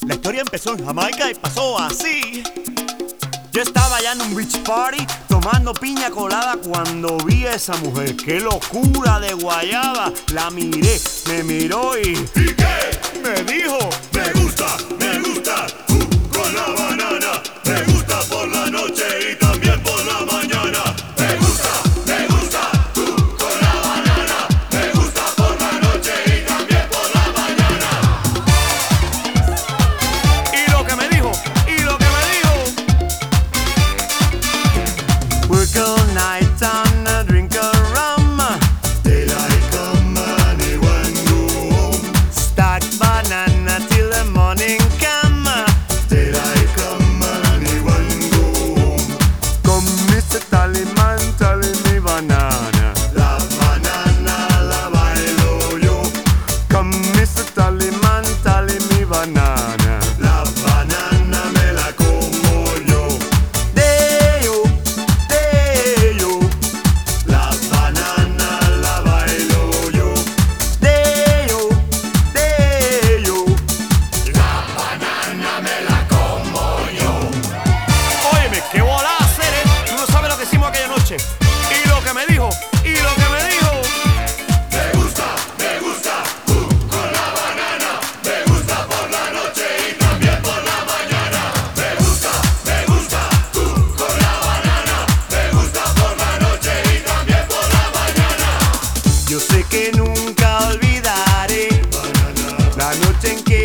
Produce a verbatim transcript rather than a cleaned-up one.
La historia empezó en Jamaica y pasó así. Yo estaba allá en un beach party tomando piña colada cuando vi a esa mujer. ¡Qué locura de guayaba! La miré, me miró y... ¿Y qué? Me dijo: Me gusta, me gusta, uh, con la banana. Me gusta por la noche y también por la mañana. Me gusta, me gusta, uh, con la banana. Me gusta por la noche y también por la mañana. Y lo que me dijo, y lo que me dijo. Work all night on a drink of rum. Daylight come and anyone go home. Stack banana till the morning come. Daylight come and anyone go home. Come mister Tallyman, tally me banana. La banana la bailo yo. Come mister Tallyman, tally me banana. La banana me la como yo. Deyo, deyo, La banana la bailo yo. deyo, deyo. La banana me la como yo. Óyeme, qué bola hacer, ¿eh? Tú no sabes lo que hicimos aquella noche. Y lo que me dijo, y lo que me dijo. Me gusta, me gusta, uh, con la banana. Me gusta por la noche y también por la mañana. Me gusta, me gusta, uh, con la banana. Me gusta por la noche y también por la mañana. Yo sé que nunca olvidaré Banana, la noche en que